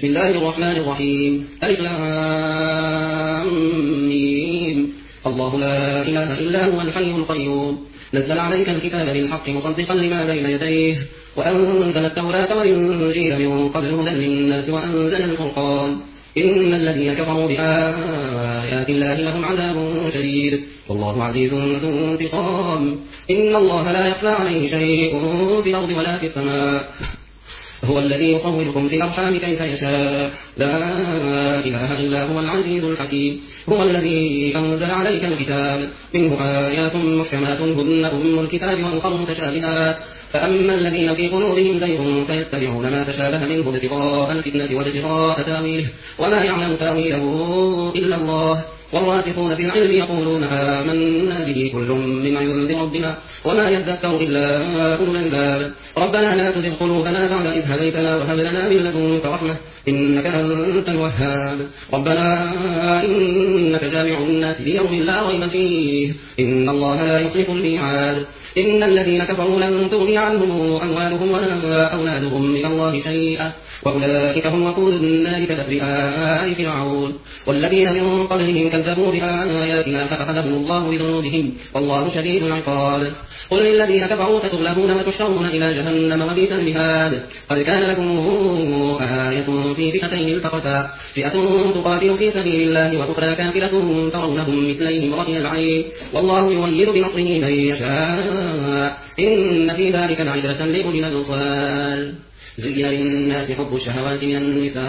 بسم الله الرحمن الرحيم ألف لام ميم الله لا إله إلا هو الحي القيوم نزل عليك الكتاب بالحق مصدقا لما بين يديه وأنزل التوراة والإنجيل من قبل هدى للناس وأنزل الفرقان إن الذين كفروا بآيات الله لهم عذاب شديد والله عزيز ذو انتقام إن الله لا يخفى عليه شيء في الأرض ولا في السماء هو الذي يصوركم في الأرحام كيف يشاء لا إله إلا هو العزيز الحكيم هو الذي أنزل عليك الكتاب منه آيات محكمات هن أم الكتاب وأخر متشابهات فأما الذين في قلوبهم زيغ فيتبعون ما تشابه منه ابتغاء الفتنة وابتغاء تاويله وما يعلم تاويله إلا الله والراسخون في العلم يقولون آمنا به كل من عند ربنا وما يذكر إلا أولو الألباب ربنا لا تزغ قلوبنا بعد إذ هديتنا وهب لنا من لدنك رحمة إنك أنت الوهاب ربنا إنك جامع الناس ليوم لا ريب فيه إن الله لا يخلف الميعاد إن الذين كفروا لن تغني عنهم أموالهم ولا أولادهم من الله شيئا وأولئك هم وقود النار كدأب آل فرعون والذين من قبلهم كذبوا بآياتنا فأخذهم الله بذنوبهم والله شديد العقاب قل للذين كفروا ستغلبون وتحشرون إلى جهنم وبئس المهاد قد كان لكم آية في فئتين التقتا فئة تقاتل في سبيل الله وأخرى كافرة ترونهم مثليهم رأي العين والله يولد بنصره من يشاء إن في ذلك لعبرة لأولي الأبصار زين للناس حب الشهوات من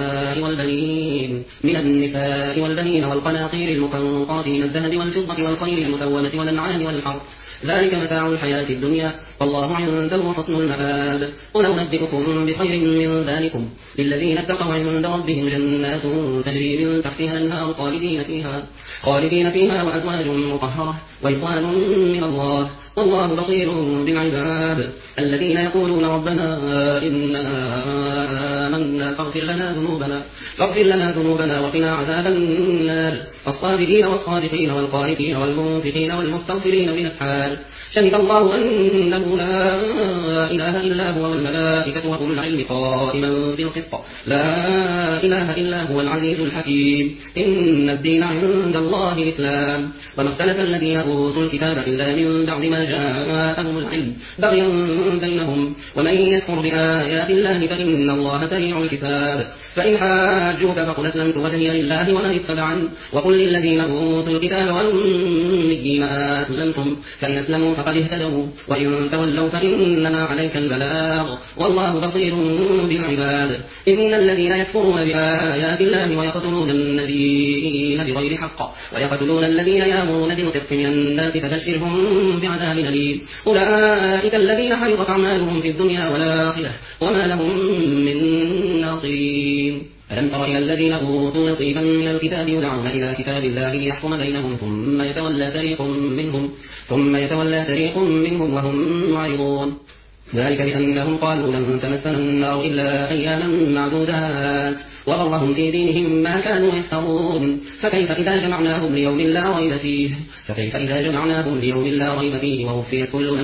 النساء والبنين والقناطير المقنطرة من الذهب والفضة والخيل المسومة والأنعام والحرث ذلك متاع الحياة الدنيا والله عنده حسن المآب قل أنبئكم بخير من ذلكم للذين اتقوا عند ربهم جنات تجري من تحتها الأنهار خالدين فيها وأزواج مطهرة ورضوان من الله والله بصير بالعباد الذين يقولون ربنا إننا آمنا فاغفر لنا ذنوبنا وقنا عذاب النار الصابرين والصادقين والقانتين والمنفقين والمستغفرين بالأسحار شهد الله أنه لا إله إلا هو والملائكة وأولو العلم قائما بالقسط لا إله إلا هو العزيز الحكيم إن الدين عند الله الإسلام وما اختلف الذين أوتوا الكتاب إلا من بعد ما جاءهم العلم بغيا بينهم ومن يكفر بآيات الله فإن الله سريع الحساب فإن حاجوك فقل أسلمت وجهي لله ومن اتبعني وقل للذين أوتوا الكتاب والأميين أسلمتم فإن أسلموا فقد اهتدوا وإن تولوا فإنما عليك البلاغ والله بصير بالعباد إن الذين يكفرون بآيات الله ويقتلون النبيين بغير حق ويقتلون الذين يأمرون بالقسط من الناس فبشرهم بعذاب أليم أولئك الذين حبطت أعمالهم في الدنيا والآخرة وما لهم من ناصرين ألم تر إلى الذين أوتوا نصيبا من الكتاب يدعون إلى كتاب الله ليحكم بينهم ثم يتولى فريق منهم وهم معرضون ذلك بأنهم قالوا لن تمسنا النار إلا أياما معدودات وغرهم في دينهم ما كانوا يفترون فكيف إذا جمعناهم ليوم لا ريب فيه ووفيت كل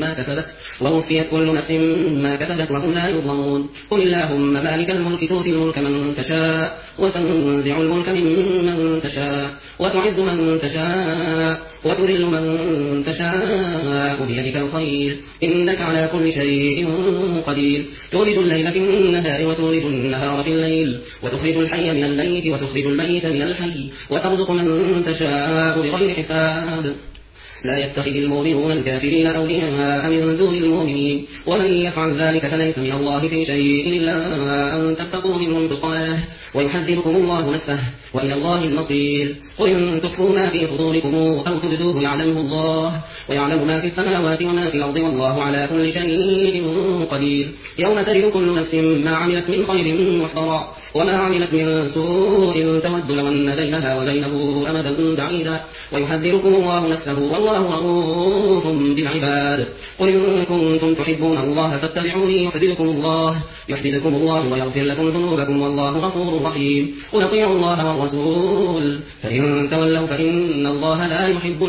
نفس ما كسبت وهم لا يظلمون قل اللهم مالك الملك تؤتي الملك من تشاء وتنزع الملك ممن تشاء وتعز من تشاء وتذل من تشاء بيدك الخير إنك على كل شيء قدير تولج الليل في النهار وتولج النهار في الليل وتخرج الحي من الميت وتخرج الميت من الحي وترزق من تشاء بغير حساب لا يتخذ المؤمنون الكافرين أولياء من دون المؤمنين ومن يفعل ذلك فليس من الله في شيء إلا أن تتقوا منهم تقاه ويحذركم الله نفسه وإلى الله المصير قل إن تخفوا ما في صدوركم أو تبدوه يعلمه الله ويعلم ما في السماوات وما في الأرض والله على كل شيء قدير يوم تجد كل نفس ما عملت من خير محضرا وما عملت من سوء تود لو أن بينها وبينه أمدا بعيدا ويحذركم الله نفسه والله رؤوف بالعباد قل إن كنتم تحبون الله فاتبعوني يحببكم الله ويغفر لكم ذنوبكم والله غفور رحيم قل اطيعوا الله والرسول فإن تولوا فإن الله لا يحب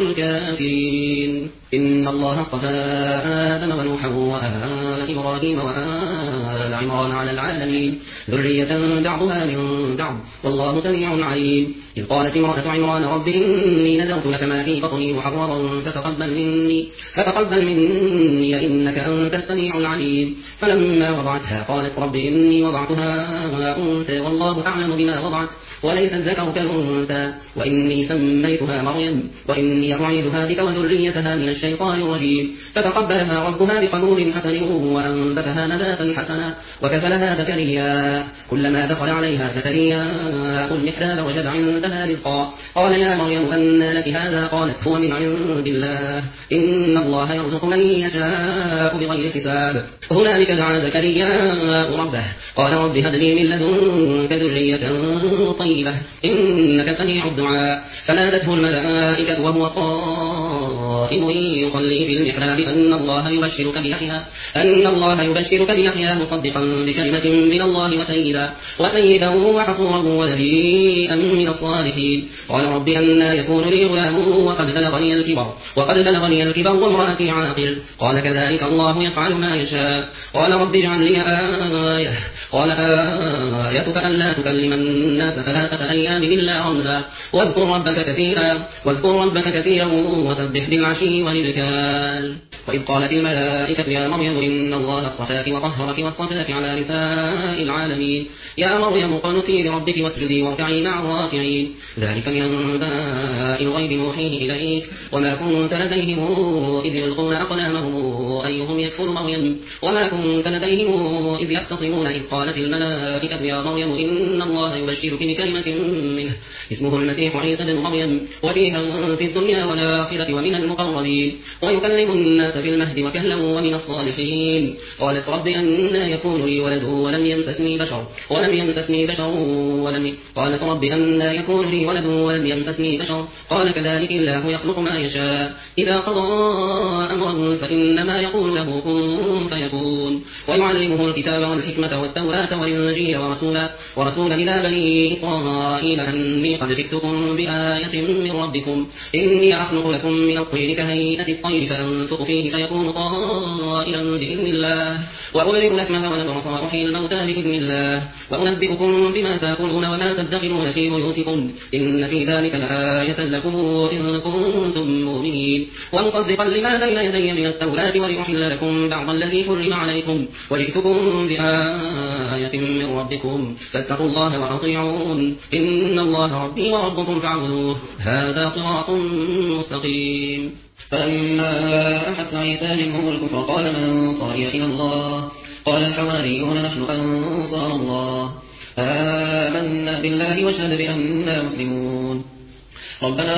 الكافرين إن الله اصطفى آدم ونوحا وآل إبراهيم وآل آل عمران على العالمين ذرية بعضها من بعض والله سميع عليم. إذ قالت امرأة عمران رب إني نذرت لك ما في بطني محررا فتقبل مني إنك أنت السميع العليم. فلما وضعتها قالت رب إني وضعتها أنثى والله أعلم بما وضعت وليس الذكر كالأنثى وإني سميتها مريم وإني أعيذها بك وذريتها من الشيطان الرجيم. فتقبلها ربها بقبول حسن وأنبتها نباتا حسنا وكفلها زكريا. كلما دخل عليها زكريا المحراب وجد عندها رزقا قال يا مريم أنى لك هذا قالت هو من عند الله إن الله يرزق من يشاء بغير حساب. هنالك دعا زكريا ربه قال رب هب لي من لدنك ذرية طيبة إنك سميع الدعاء. فنادته الملائكة وهو قائم يصلي في المحراب أن الله يبشرك بيحيى مصدقا بكلمة من الله وسيدا وحصورا ونبيا من الصالحين. قال رب أنى يكون لي غلام وقد بلغني الكبر وامرأتي عاقر قال كذلك الله يفعل ما يشاء. قال رب اجعل لي آية قال آيتك ألا تكلم الناس 3 أيام إلا رمزا واذكر ربك كثيرا وسبح بالعشي والإبكار. وإذ قالت الملائكة يا مريم إن الله اصطفاك وطهرك واصطفاك على نساء العالمين يا مريم اقنتي لربك واسجدي واركعي مع الراكعين. ذلك من أنباء الغيب نوحيه إليك وما كنت لديهم إذ يلقون أقلامهم أيهم يكفر مريم وما كنت لديهم إذ يختصمون إذ قالت الملائكة يا مريم إن الله يبشرك بكلمة منه اسمه المسيح عيسى بن مريم وجيها في الدنيا والآخرة ومن المقربين ويكلم الناس في المهد وكهلا ومن الصالحين. قالت رب أنى يكون لي ولد ولم يمسسني بشر قالت رب أنى يكون لي ولد ولم يمسسني بشر قال كذلك الله يخلق ما يشاء إذا قضى أمرا فإنما يقول له كن فيكون. ويعلمه الكتاب والحكمة والتوراة والإنجيل ورسولا إلى بني إسرائيل أني قد جئتكم بآية من ربكم إني أخلق لكم من الطين كهيئة الطير فأنفخ فيه فيكون طائرا بإذن الله وأبرئ الأكمه والأبرص وأحيي الموتى بإذن الله وأنبئكم بما تأكلون وما تدخرون في بيوتكم إن في ذلك لآية لكم إن كنتم مؤمنين. ومصدقا لما بين يدي من التوراة ولأحل لكم بعض الذي حرم عليكم وجئتكم بآية من ربكم فاتقوا الله وأطيعون إن الله ربي وربكم فاعبدوه هذا صراط مستقيم. فلما أحس عيسى منهم الكفر قال من أنصاري إلى الله قال الحواريون نحن أنصار الله آمنا بالله واشهد بأننا مسلمون. ربنا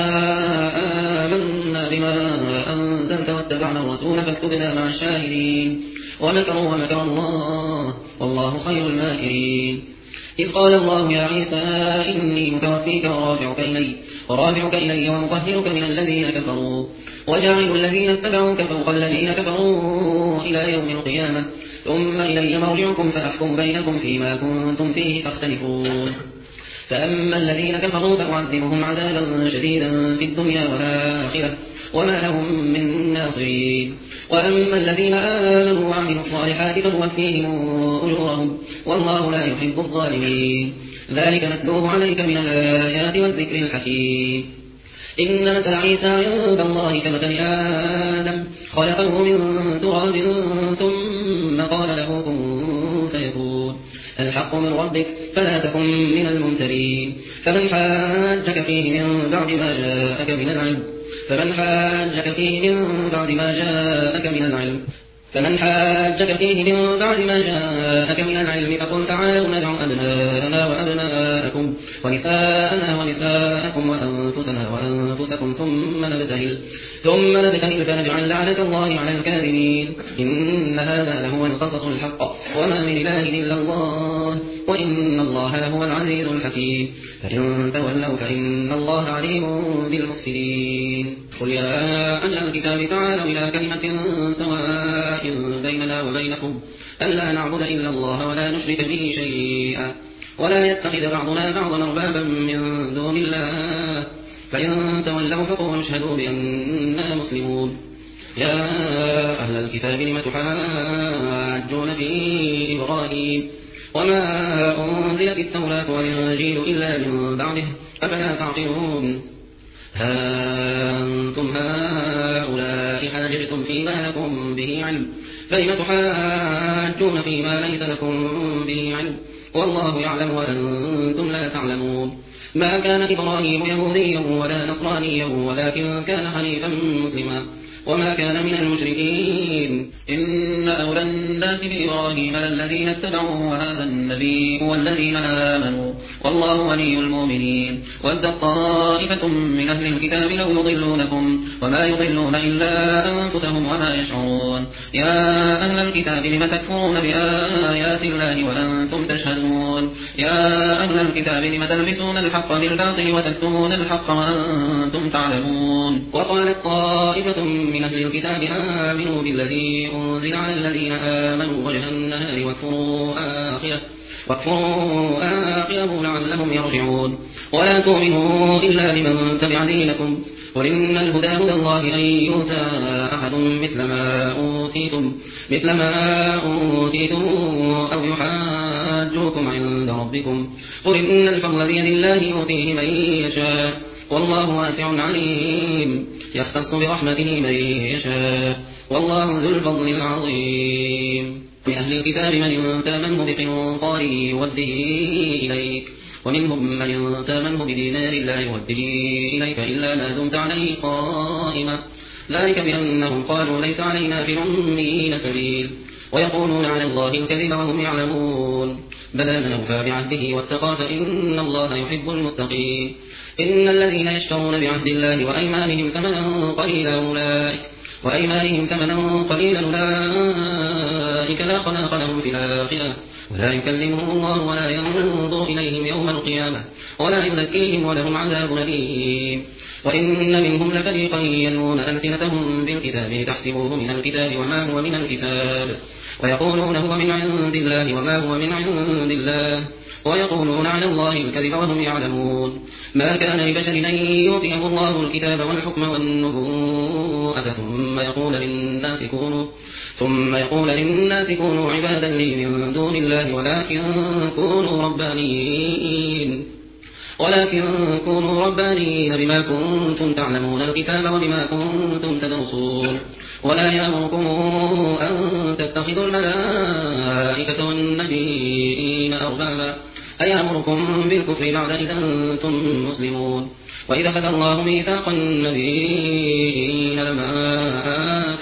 آمنا بما أنزلت واتبعنا الرسول فاكتبنا مع الشاهدين ومكروا ومكر الله والله خير الماكرين. إذ قال الله يا عيسى إني متوفيك ورافعك إلي ومطهرك من الذين كفروا وجاعل الذين اتبعوك فوق الذين كفروا إلى يوم القيامة ثم إلي مرجعكم فأحكم بينكم فيما كنتم فيه تختلفون. فأما الذين كفروا فأعذبهم عذابا شديدا في الدنيا والآخرة وما لهم من ناصرين. وأما الذين آمنوا وعملوا الصالحات فنوفيهم أجورهم والله لا يحب الظالمين. ذلك نتلوه عليك من الآيات والذكر الحكيم. إن مثل عيسى عند الله كمثل آدم خلقه من تراب ثم قال له كن فيكون الحق من ربك فلا تكن من الممترين. فمن حاجك فيه من بعد ما جاءك من العلم فمن حاجك فيه من بعد ما جاءك من العلم فقل تعالوا ندع أبناءنا وأبناءكم ونساءنا ونساءكم وأنفسنا وأنفسكم ثم نبتهل فنجعل لعنة الله على الكاذبين. إن هذا لهو القصص الحق وما من إله إلا الله وإن الله لهو العزيز الحكيم. فإن تولوا فإن الله عليم بالمفسدين. قل يا أهل الكتاب تعالوا إلى كلمة سواء بيننا وبينكم ألا نعبد إلا الله ولا نشرك به شيئا ولا يتخذ بعضنا بعضا أربابا من دون الله فإن تولوا فقولوا اشهدوا بأننا مسلمون. يا أهل الكتاب لم تحاجون يحاجون في إبراهيم وما أنزلت التوراة والإنجيل إلا من بعده أفلا تعقلون ها أنتم هؤلاء حاججتم فيما لكم به علم فلم تحاجون فيما ليس لكم به علم والله يعلم وأنتم لا تعلمون ما كان إبراهيم يهوديا ولا نصرانيا ولكن كان حنيفا مسلما وما كان من المشركين إن أولى الناس بإبراهيم للذين اتبعوه وهذا النبي والذين آمنوا والله ولي المؤمنين ود طائفة من أهل الكتاب لو يضلونكم وما يضلون إلا أنفسهم وما يشعرون يا أهل الكتاب لم تكفرون بآيات الله وأنتم تشهدون يا أهل الكتاب لم تلبسون الحق بالباطل وتكتمون الحق وأنتم تعلمون وقالت طائفة من أهل الكتاب آمنوا بالذي أنزل على الذين آمنوا وجه النهار واكفروا آخره لعلهم يرجعون ولا تؤمنوا إلا لمن تبع دينكم قل إن الهدى هدى الله أن يؤتى أحد مثل ما أوتيتم أو يحاجوكم عند ربكم قل إن الفضل بيد الله يؤتيه من يشاء والله واسع عليم يختص برحمته من يشاء والله ذو الفضل العظيم من أهل الكتاب من تامنه بقنطار يوده إليك ومنهم من تامنه بدينار لا يوده إليك إلا ما دمت عليه قائما ذلك بأنهم قالوا ليس علينا في الأميين سبيل ويقولون على الله الكذب وهم يعلمون بلى من أوفى بعهده واتقى فإن الله يحب المتقين إن الذين يشترون بعهد الله وأيمانهم ثمنا قليلا أولئك لا خلاق لهم في الآخرة ولا يكلمهم الله ولا ينظر إليهم يوم القيامة ولا يزكيهم ولهم عذاب أليم وإن منهم لفريقا يلوون ألسنتهم بالكتاب لتحسبوه من الكتاب وما هو من الكتاب ويقولون هو من عند الله وما هو من عند الله ويقولون على الله الكذب وهم يعلمون ما كان لبشر أن يؤتيه الله الكتاب والحكم والنبوءة ثم يقول للناس كونوا عبادا لي من دون الله ولكن كونوا ربانيين بما كنتم تعلمون الكتاب وبما كنتم تدرسون ولا يأمركم أن تتخذوا الملائكة والنبيين أربابا أيأمركم بالكفر بعد إذ أنتم مسلمون وإذا أخذ الله ميثاق النبيين لما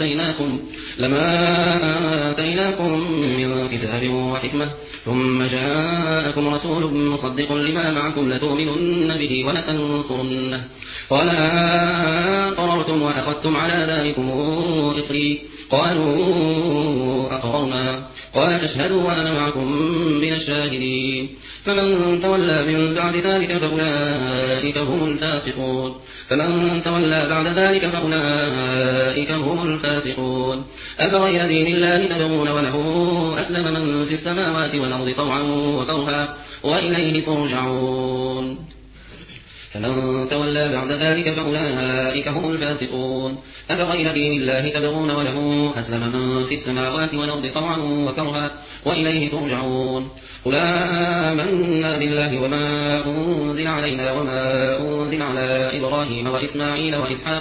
آتيناكم من كتاب وحكمة ثم جاءكم رسول مصدق لما معكم لتؤمنن به ولتنصرنه قال أقررتم وأخذتم على ذلكم إصري قالوا أقررنا قال فاشهدوا وأنا معكم من الشاهدين فمن تولى من بعد ذلك فأولئك هم الفاسقون أفغير دين الله تبغون وله أسلم من في السماوات والأرض طوعا وكرها وإليه ترجعون فمن تولى بعد ذلك فأولئك هم الفاسقون أفغير دين الله تبغون وله أسلم من في السماوات والأرض طوعا وكرها وإليه ترجعون قل آمنا بالله وما أنزل علينا وما أنزل على إبراهيم وإسماعيل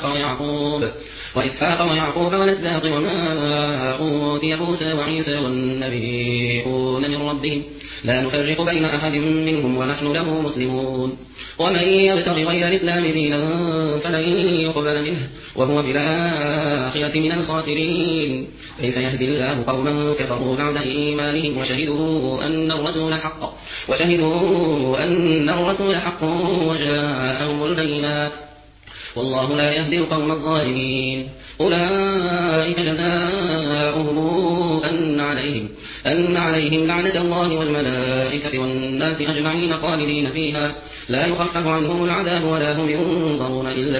وإسحاق ويعقوب والأسباط وما أوتي موسى وعيسى والنبيون من ربهم لا نفرق بين أحد منهم ونحن له مسلمون ومن يبتغ غير الإسلام دينا فلن يقبل منه وهو في الآخرة من الخاسرين كيف يهدي الله قوما كفروا بعد إيمانهم وشهدوا أن الرسول حق وجاءهم البينات والله لا يهدي القوم الظالمين أولئك جزاؤهم أن عليهم لعنة الله والملائكة والناس أجمعين خالدين فيها لا يخفف عنهم العذاب ولا هم ينظرون إلا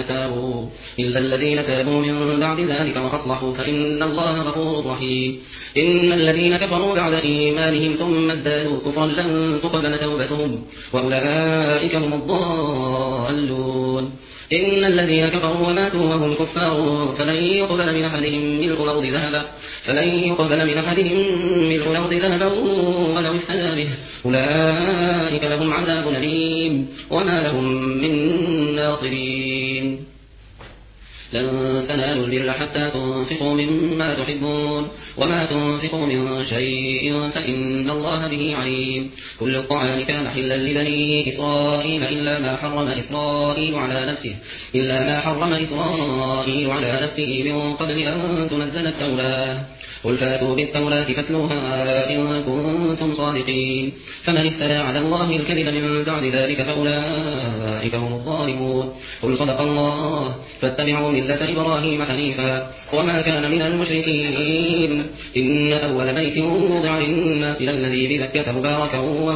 الذين تابوا من بعد ذلك وأصلحوا فإن الله غفور رحيم إن الذين كفروا بعد إيمانهم ثم ازدادوا كفرا لن تقبل توبتهم وأولئك هم الضالون إن الذين كفروا وماتوا وهم كفار فلن يقبل من أحدهم ملء الأرض ذهبا ولو افتدى به أولئك لهم عذاب أليم وما لهم من ناصرين. لن تنالوا البر حتى تنفقوا مما تحبون وما تنفقوا من شيء فإن الله به عليم. كل الطعام كان حلا لبني إسرائيل إلا ما حرم إسرائيل على نفسه من قبل أن تنزل التوراة. قل فاتوا بالتوراة فاتلوها إن كنتم صادقين. فمن افترى على الله الكذب من بعد ذلك فأولئك هم الظالمون. قل صدق الله فاتبعوا ملة إبراهيم حنيفا وما كان من المشركين. إن أول بيت وضع للناس للذي ببكة مباركا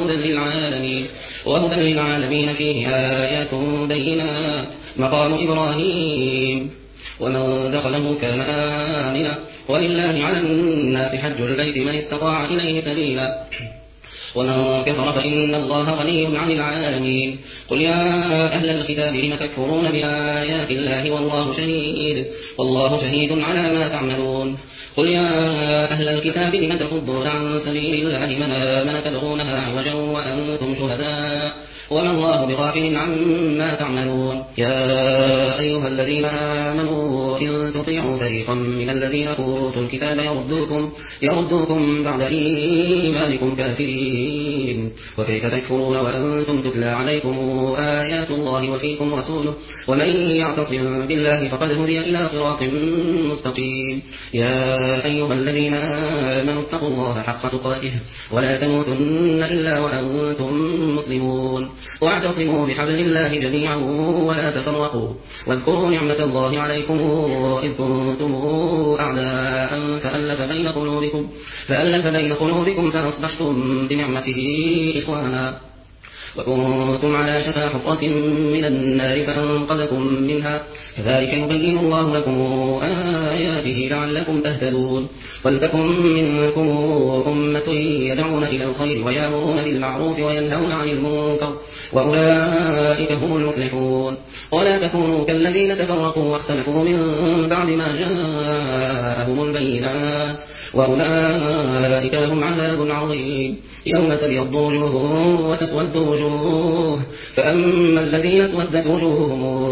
وهدى للعالمين فيه آيات بينات مقام إبراهيم ومن دخله كان آمنا ولله على الناس حج البيت من استطاع إليه سبيلا ومن كفر فإن الله غني عن العالمين. قل يا أهل الكتاب لم تكفرون بآيات الله والله شهيد على ما تعملون. قل يا أهل الكتاب لم تصدون عن سبيل الله من آمن تبغونها عوجا وأنتم شهداء وما الله بغافل عما تعملون. يا أيها الذين آمنوا إن تطيعوا فريقا من الذين أوتوا الكتاب يردوكم بعد إيمانكم كافرين وكيف تكفرون وأنتم تتلى عليكم آيات الله وفيكم رسوله ومن يعتصم بالله فقد هدي إلى صراط مستقيم. يا أيها الذين آمنوا اتقوا الله حق تقاته ولا تموتن إلا وأنتم مسلمون واعتصموا بحبل الله جميعا ولا تفرقوا واذكروا نعمة الله عليكم إذ كنتم أعداء فألف بين قلوبكم فأصبحتم بنعمته إخوانا وكنتم على شفا حفرة من النار فأنقذكم منها كذلك يبين الله لكم آياته لعلكم تهتدون. ولتكن منكم أمة يدعون إلى الخير ويأمرون بالمعروف وينهون عن المنكر وأولئك هم المفلحون. ولا تكونوا كالذين تفرقوا واختلفوا من بعد ما جاءهم البينات وأولئك لهم عذاب عظيم. يوم تبيض وجوه وتسود وجوه فأما الذين اسودت وجوههم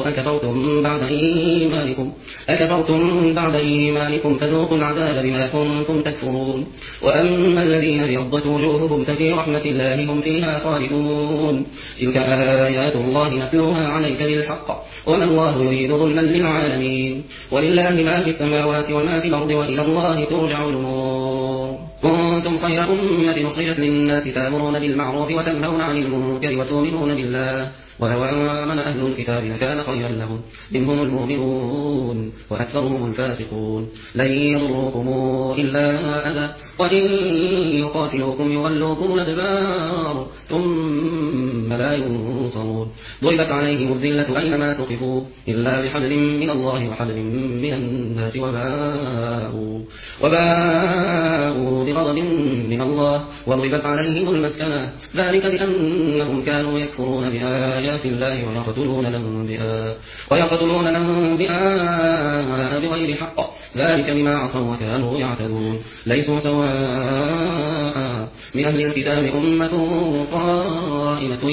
أكفرتم بعد إيمانكم فذوقوا العذاب بما كنتم تكفرون. وأما الذين ابيضت وجوههم ففي رحمة الله هم فيها خالدون. تلك آيات الله نتلوها عليك بالحق وما الله يريد ظلما للعالمين. ولله ما في السماوات وما في الأرض وإلى الله ترجع الأمور. كنتم خير أمة أخرجت للناس تأمرون بالمعروف وتنهون عن المنكر وتؤمنون بالله ولو آمن أهل الكتاب لكان خيرا لهم منهم المؤمنون وأكثرهم الفاسقون. لن يضروكم إلا أذى وإن يقاتلوكم يولوكم الأدبار ثم لا ينصرون. ضربت عليهم الذلة أينما تقفوا إلا بحبل من الله وحبل من الناس وباءوا بغضب من الله وضربت عليهم المسكنة ذلك بأنهم كانوا يكفرون بآيات الله ويقتلون الأنبياء بغير حق ذلك بما عصوا وكانوا يعتدون. ليسوا سواء من أهل الكتاب أمة قائمة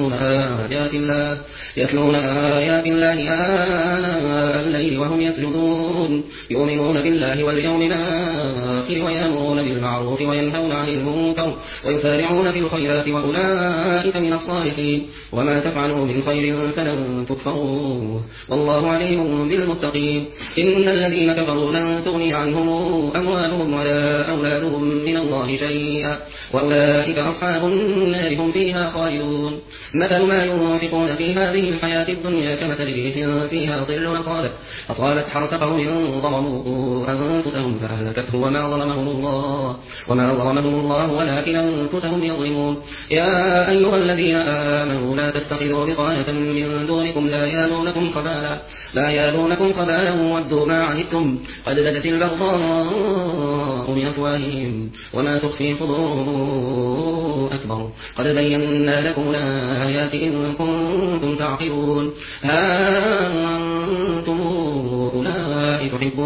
يتلون آيات الله آناء الليل وهم يسجدون يؤمنون بالله واليوم الآخر ويأمرون بالمعروف وينهون عن المنكر ويسارعون في الخيرات وأولئك من الصالحين. وما تفعلوا من خير فلن تكفروه والله عليم بالمتقين. إن الذين كفروا لن تغني عنهم أموالهم ولا أولادهم من الله شيئا وأولئك أصحاب النار هم فيها خالدون. مثل ما ينفقون في هذه الحياة الدنيا كمثل ريح فيها ظل أصابت حرث قوم ظلموا أنفسهم فأهلكته وما ظلمهم الله ولكن أنفسهم يظلمون. يا أيها الذين آمنوا لا تتخذوا بطانة من دونكم لا يالونكم خبالا ودوا ما عنتم قد بدت البغضاء من أفواههم وما تخفي صدورهم أكبر قد بينا لكم الآيات إن كنتم تعقلون. ها أنتم أولئك هؤلاء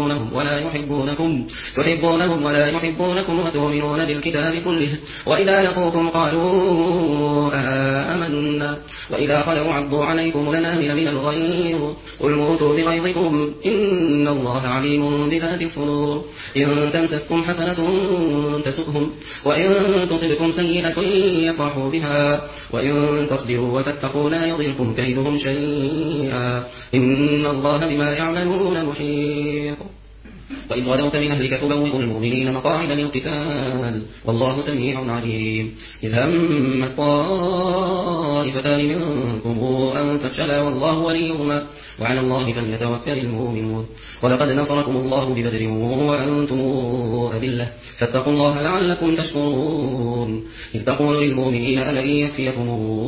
تحبونهم ولا يحبونكم وتؤمنون بالكتاب كله وإذا لقوكم قالوا آمنا وإذا خلوا عضوا عليكم الأنامل من الغيظ قل موتوا بغيظكم إن الله عليم بذات الصدور إن تمسسكم حسنة تسؤهم وإن تصبكم سيئة يفرحوا بها وإن تصبروا وتتقوا لا يضركم كيدهم شيئا إن الله بما يعملون محيط وإذ غدوت من أهلك تبوئ المؤمنين مقاعد للقتال والله سميع عليم إذ هم الطائفتان منكم أن تفشلا والله وليهما وعلى الله فليتوكل المؤمنون ولقد نصركم الله ببدر وأنتم أذلة فاتقوا الله لعلكم تشكرون إذ تقول للمؤمنين ألن يكفيكم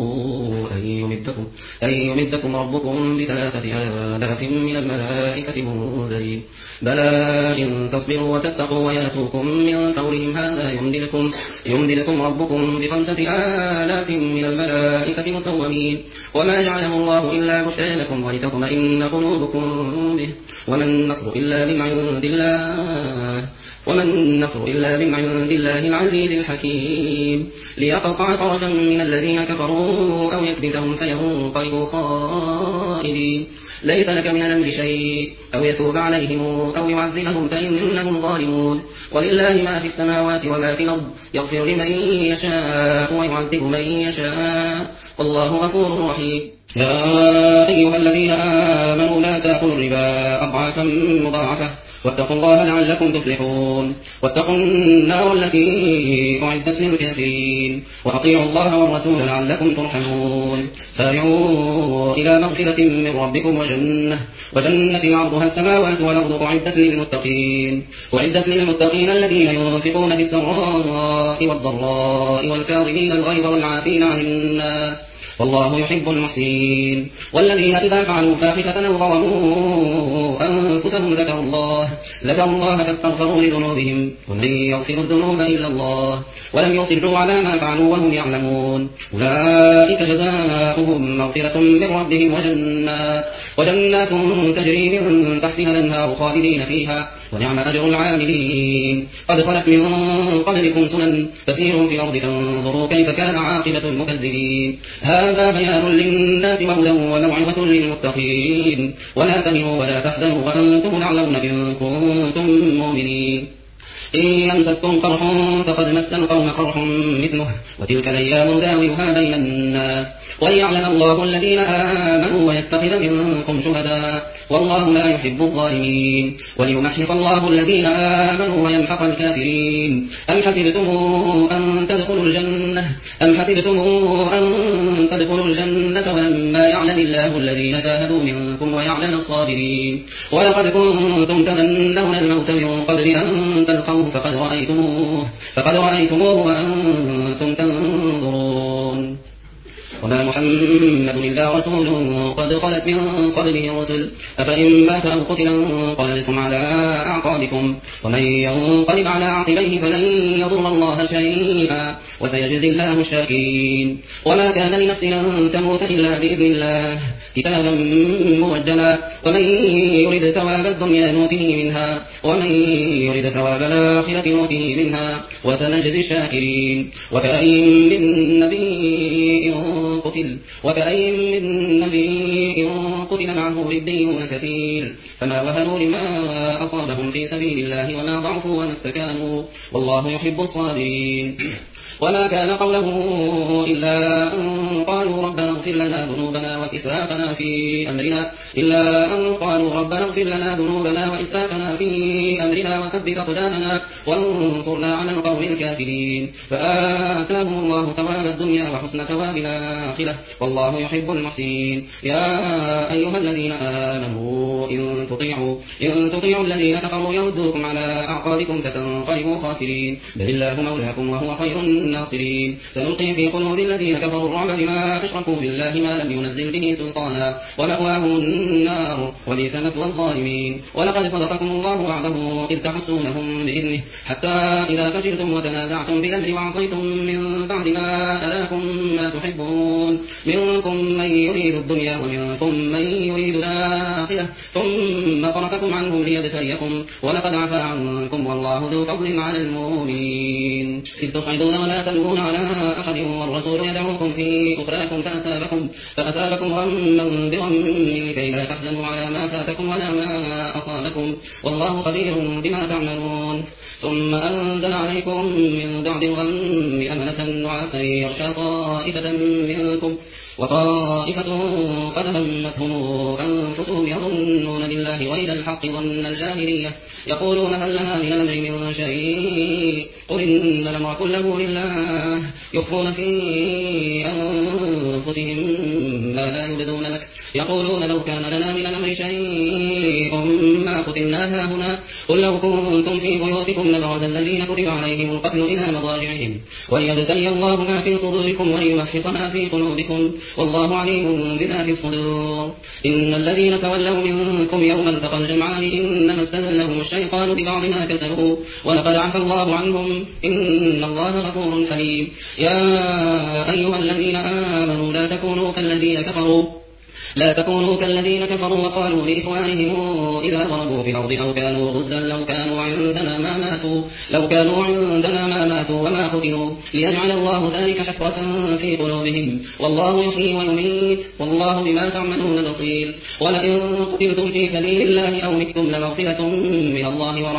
أن يمدكم ربكم ب3,000 من الملائكة منزلين بلى إن تصبروا وتتقوا ويأتوكم من فورهم هذا يمددكم ربكم ب5,000 من الملائكة مسومين وما جعله الله إلا بشرى لكم ولتطمئن قلوبكم به وما النصر إلا من عند الله العزيز الحكيم ليقطع طرفا من الذين كفروا أو يكبتهم فينقلبوا خائبين ليس لك من الأمر شيء أو يتوب عليهم أو يعذبهم فإنهم ظالمون ولله ما في السماوات وما في الأرض يغفر لمن يشاء ويعذب من يشاء والله غفور رحيم يا أيها الذين آمنوا لا تأكلوا الربا أضعافا مضاعفة واتقوا الله لعلكم تفلحون واتقوا النار التي أعدت للكافرين وأطيعوا الله والرسول لعلكم ترحمون سارعوا إلى مغفرة من ربكم وجنة عرضها السماوات والأرض أعدت للمتقين الذين ينفقون بالسراء والضراء والكاظمين الغيظ والعافين عن الناس والله يحب المحسنين والذين إذا فعلوا فاحشة أو ظلموا أنفسهم ذكروا الله فاستغفروا لذنوبهم ومن يغفر الذنوب إلا الله ولم يصروا على ما فعلوا وهم يعلمون أولئك جزاؤهم مغفرة من ربهم وجنات تجري من تحتها الأنهار خالدين فيها ونعم أجر العاملين قد خلت من قبلكم سنن فسيروا في الأرض فانظروا كيف كان عاقبة المكذبين هذا بيان للناس وهدى وموعظة للمتقين ولا تهنوا ولا تحزنوا وأنتم الأعلون إن كنتم مؤمنين إن يمسسكم قرح فقد مس القوم قرح مثله وتلك الأيام نداولها بين الناس وليعلم الله الذين آمنوا ويتخذ منكم شهداء والله لا يحب الظالمين وليمحص الله الذين آمنوا ويمحق الكافرين أم حسبتم أن تدخلوا الجنة ولما يعلم الله الذين جاهدوا منكم ويعلم الصابرين ولقد كنتم تمنون الموت من قبل أن تلقوه فقد رأيتموه وأنتم تنظرون وما محمد إلا رسول قد خلت من قبله الرسل أفإن مات أو قتل انقلبتم على أعقابكم ومن ينقلب على عقبيه فلن يضر الله شيئا وسيجزي الله الشاكرين وما كان لنفس أن تموت إلا بإذن الله كتابا موجلا ومن يرد ثواب الدنيا نؤته منها ومن يرد ثواب الآخرة نؤته منها وسنجزي الشاكرين وكأين من نبي قتل معه ربيون كثير فما وهنوا لما أصابهم في سبيل الله وما ضعفوا وما استكانوا والله يحب الصابرين وما كان قوله إلا أن قالوا ربنا اغفر لنا ذنوبنا وإسرافنا في أمرنا وثبت أقدامنا وانصرنا على القوم الكافرين فآتاهم الله ثواب الدنيا وحسن ثواب الآخرة والله يحب المحسنين يا أيها الذين آمنوا إن تطيعوا الذين كفروا يردوكم على أعقابكم فتنقلبوا خاسرين بل الله مولاكم وهو خير الناصرين سنلقي في قلوب الذين كفروا الرعب بما أشركوا بالله الله ما لم ينزل به سلطانا ومأواهم النار وبئس مثوى الظالمين. ولقد صدقكم الله وعده إذ تحسونهم بإذنه حتى إذا فشلتم وتنازعتم في الأمر وعصيتم من بعد ما أراكم ما تحبون منكم من يريد الدنيا ومنكم من يريد الآخرة ثم صرفكم عنهم ليبتليكم ولقد عفا عنكم والله ذو فضل على المؤمنين. إذ تصعدون ولا تلوون على أحد والرسول يدعوكم في أخراكم فأثابكم غما بغم لكي لا تحزنوا على ما فاتكم ولا ما أصابكم والله خبير بما تعملون. ثم أنزل عليكم من بعد الغم أمنة نعاسا يغشى طائفة منكم وطائفة قد همتهم أنفسهم يظنون بالله غير الحق ظن الجاهلية يقولون هل لنا من الأمر من شيء قل إن الأمر كله لله يخفون في أنفسهم ما لا يبدون لك يقولون لو كان لنا من الأمر شيء ما قتلنا هاهنا قل لو كنتم في بيوتكم لبرز الذين كتب عليهم القتل إلى مضاجعهم وليبتلي الله ما في صدوركم وليمحص ما في قلوبكم والله عليم بذات الصدور. إن الذين تولوا منكم يوم التقى الجمعان إنما استزلهم الشيطان ببعض ما كسبوا ولقد عفا الله عنهم إن الله غفور حليم. يا أيها الذين آمنوا لا تكونوا كالذين كفروا وقالوا لإخوانهم إذا ضربوا في الأرض أو كانوا غزا لو كانوا عندنا ما ماتوا وما قتلوا ليجعل الله ذلك حسرة في قلوبهم والله يحيي ويميت والله بما تعملون بصير. ولئن قتلتم في سبيل الله أو متم لمغفرة من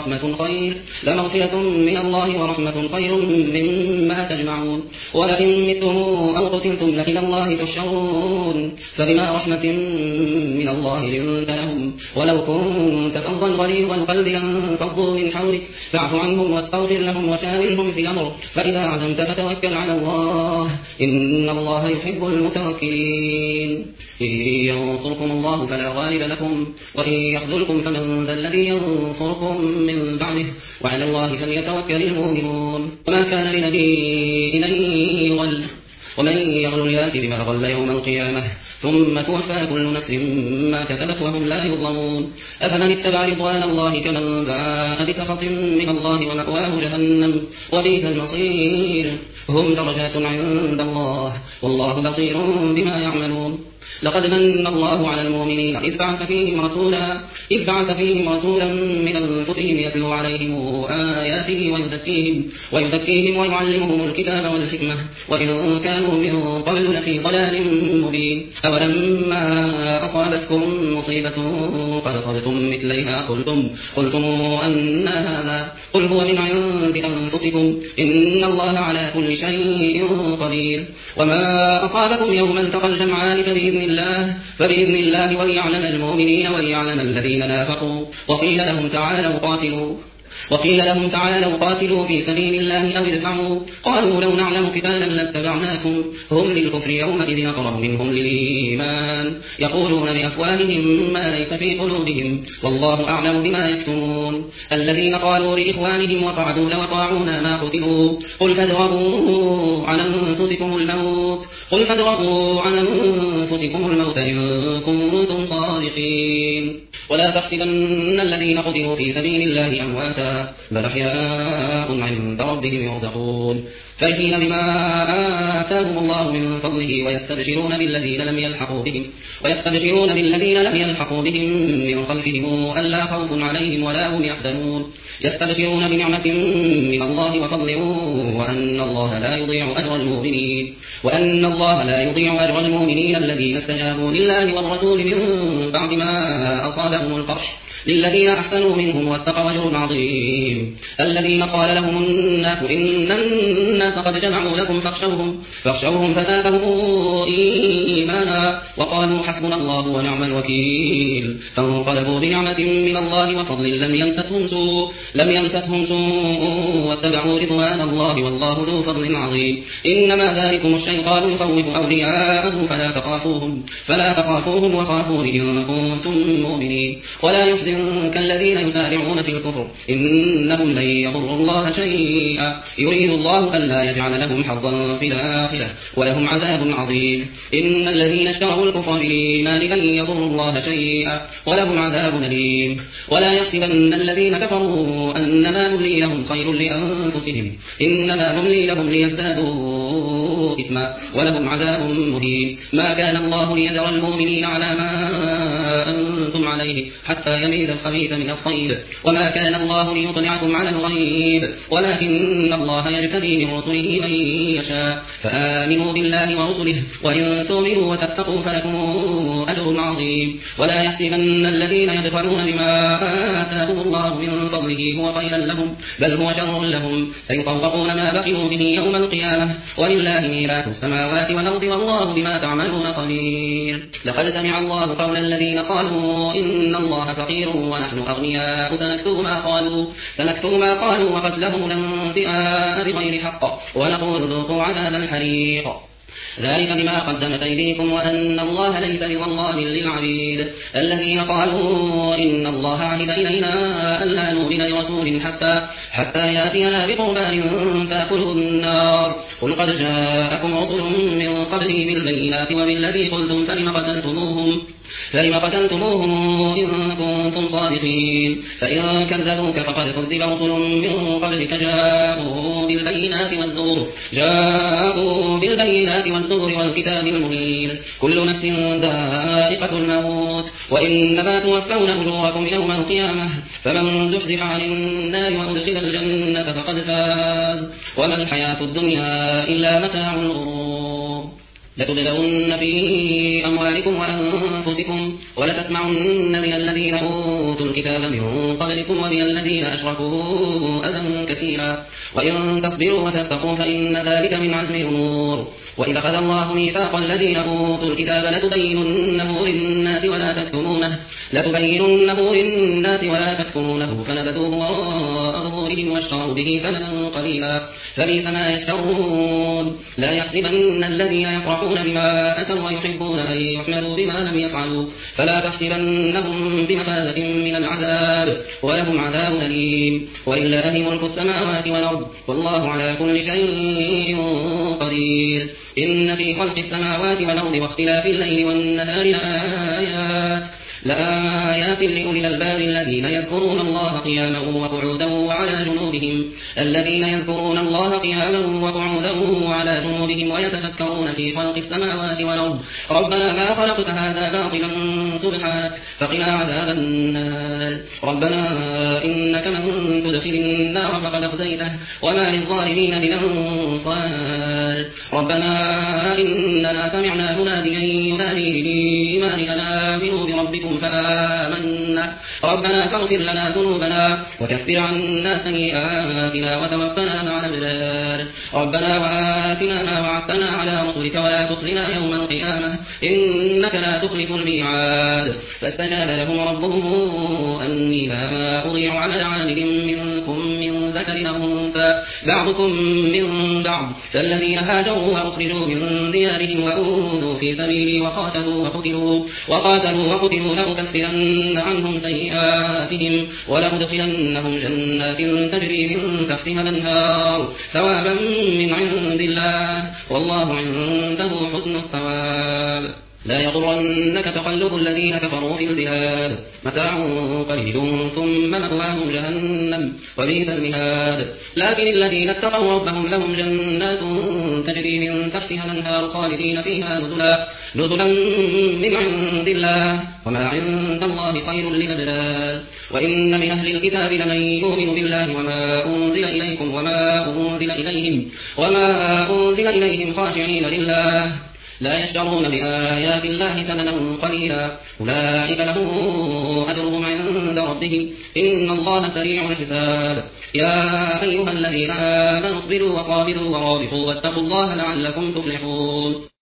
الله ورحمة خير مما تجمعون. ولئن متم أو قتلتم لإلى الله تحشرون فبما رحمة من الله لنت لهم ولو كنت فظا غليظ القلب لانفضوا من حولك فاعف عنهم واستغفر لهم وشاورهم في الأمر فإذا عزمت فتوكل على الله إن الله يحب المتوكلين. إن ينصركم الله فلا غالب لكم وإن يخذلكم فمن ذا الذي ينصركم من بعده وعلى الله فليتوكل المؤمنون. وما كان لنبي أن يغل ومن يغل يأت بما غل يوم القيامة ثم توفى كل نفس ما كسبت وهم لا يظلمون. أفمن اتبع رضوان الله كمن باء بسخط من الله ومأواه جهنم وبئس المصير. هم درجات عند الله والله بصير بما يعملون. لقد من الله على المؤمنين إذ بعث فيهم رسولا من أنفسهم يتلو عليهم آياته ويزكيهم ويعلمهم الكتاب والحكمة وإن كانوا من قبل لفي ضلال مبين. أولما أصابتكم مصيبة قد أصبتم مثليها قلتم أن هذا قل هو من عند أنفسكم إن الله على كل شيء قدير. وما أصابكم يوم التقى الجمعان فبإذن الله وليعلم المؤمنين وليعلم الذين نافقوا وقيل لهم تعالوا قاتلوا في سبيل الله أو ادفعوا قالوا لو نعلم قتالا لاتبعناكم هم للكفر يومئذ أقرب منهم للإيمان يقولون بأفواههم ما ليس في قلوبهم والله أعلم بما يكتمون. الذين قالوا لإخوانهم وقعدوا لو أطاعونا ما قتلوا قل فادرءوا عن أنفسكم الموت إن كنتم صادقين. ولا تحسبن الذين قتلوا في سبيل الله أمواتا بل أحياء عند ربهم يرزقون فرحين بما آتاهم الله من فضله ويستبشرون بالذين لم يلحقوا بهم من خلفهم ألا خوف عليهم ولا هم يحزنون يستبشرون بنعمة من الله وفضل وأن الله لا يضيع أجر المؤمنين الذين استجابوا لله والرسول من بعد ما أصابهم القرح للذين أحسنوا منهم واتقوا أجر عظيم. الذين قال لهم الناس إن الناس قد جمعوا لكم فاخشوهم فزادهم إيمانا وقالوا حسبنا الله ونعم الوكيل فانقلبوا بنعمة من الله وفضل لم يمسسهم سوء واتبعوا رضوان الله والله ذو فضل عظيم. إنما ذلكم الشيطان يخوف أولياءه فلا تخافوهم وخافون إن كنتم مؤمنين. عليم ولا يحزنك الذين يسارعون في الكفر إنهم لن يضروا الله شيئا يريد الله ألا يجعل لهم حظا في الآخرة ولهم عذاب عظيم إن الذين اشتروا الكفر بالإيمان لن يضروا الله شيئا ولهم عذاب أليم ولا يحسبن الذين كفروا أنما نملي لهم خير لأنفسهم إنما نملي لهم ليزدادوا إثما ولهم عذاب مهين ما كان الله ليذر المؤمنين على ما أنتم عليه حتى يميز الخبيث من الطيب وما كان الله ليطلعكم على الغيب ولكن الله يجتبي من رسله من يشاء فآمنوا بالله ورسله وإن تؤمنوا وتتقوا فلكم أجر عظيم ولا يحسبن الذين يبخلون بما آتاهم الله من فضله هو خيرا لهم بل هو شر لهم سيطوقون ما بخلوا به يوم القيامة ولله ميراث السماوات والأرض والله بما تعملون خبير لقد سمع الله قول الذين قالوا إن الله فقير ونحن أغنياء سنكتب ما قالوا وقتلهم الأنبياء بغير حق ونقول ذوقوا عذاب الحريق ذلك بما قدمت أيديكم وأن الله ليس بظلام للعبيد الذين قالوا إن الله عهد إلينا ألا نؤمن لرسول حتى يأتينا بقربان تأكله النار قل قد جاءكم رسل من قبلي بالبينات وبالذي قلتم فلم قتلتموهم إن كنتم صادقين فإن كذبوك فقد كذب رسل من قبلك جاءوا بالبينات والزبر والكتاب المبين كل نفس ذائقة الموت وإنما توفون أجوركم يوم القيامة فمن زحزح عن النار وأدخل الجنة فقد فاز وما الحياة الدنيا إلا متاع الغرور لتبلون في أموالكم وأنفسكم ولتسمعن من الذين أوتوا الكتاب من قبلكم ومن الذين أشركوا أذى كثيرا وإن تصبروا وتتقوا فإن ذلك من عزم الأمور وإذا أخذ الله ميثاق الذين أوتوا الكتاب لتبيننه للناس ولا تكتمونه فنبذوه وراء ظهورهم واشتروا به ثمنا قليلا فبئس ما يشترون لا يحسبن الذين يفرحون بما أتوا ويحبون أن يحمدوا بما لم يفعلوا فلا تحسبنهم بمفازة من العذاب ولهم عذاب أليم ولله ملك السماوات والأرض والله على كل شيء قدير إن في خلق السماوات والأرض واختلاف الليل والنهار لآيات لأولي الألباب الذين يذكرون الله قياما وعلى جنوبهم ويتفكرون في خلق السماوات والأرض ربنا ما خلقت هذا باطلا سبحانك فقنا عذاب النار ربنا إنك من تدخل النار فقد أخزيته وما للظالمين من أنصار ربنا إننا سمعنا مناديا ينادي للإيمان أن آمنوا بربكم فآمنا ربنا فاغفر لنا ذنوبنا وكفر عنا سيئاتنا وتوفنا مع الأبرار ربنا وآتنا ما وعدتنا على رسلك ولا تخزنا يوم القيامة إنك لا تخلف الميعاد فاستجاب لهم ربهم أني لا أضيع عمل عامل منكم من ذكر أو أنثى بعضكم من بعض فالذين هاجروا وأخرجوا من ديارهم وأوذوا في سبيلي وقاتلوا وقتلوا لأكفرن عنهم سيئاتهم ولأدخلنهم جنات تجري من تحتها الأنهار ثوابا من عند الله والله عنده حسن الثواب لا يغرنك تقلب الذين كفروا في البلاد متاع قليل ثم مأواهم جهنم وبئس المهاد لكن الذين اتقوا ربهم لهم جنات تجري من تحتها الأنهار خالدين فيها نزلا من عند الله وما عند الله خير للأبرار وإن من أهل الكتاب لمن يؤمن بالله وما أنزل إليكم وما أنزل إليهم خاشعين لله لا يشترون بآيات الله ثمنا قليلا أولئك لهم أجرهم عند ربهم إن الله سريع الحساب يا أيها الذين آمنوا اصبروا وصابروا ورابطوا واتقوا الله لعلكم تفلحون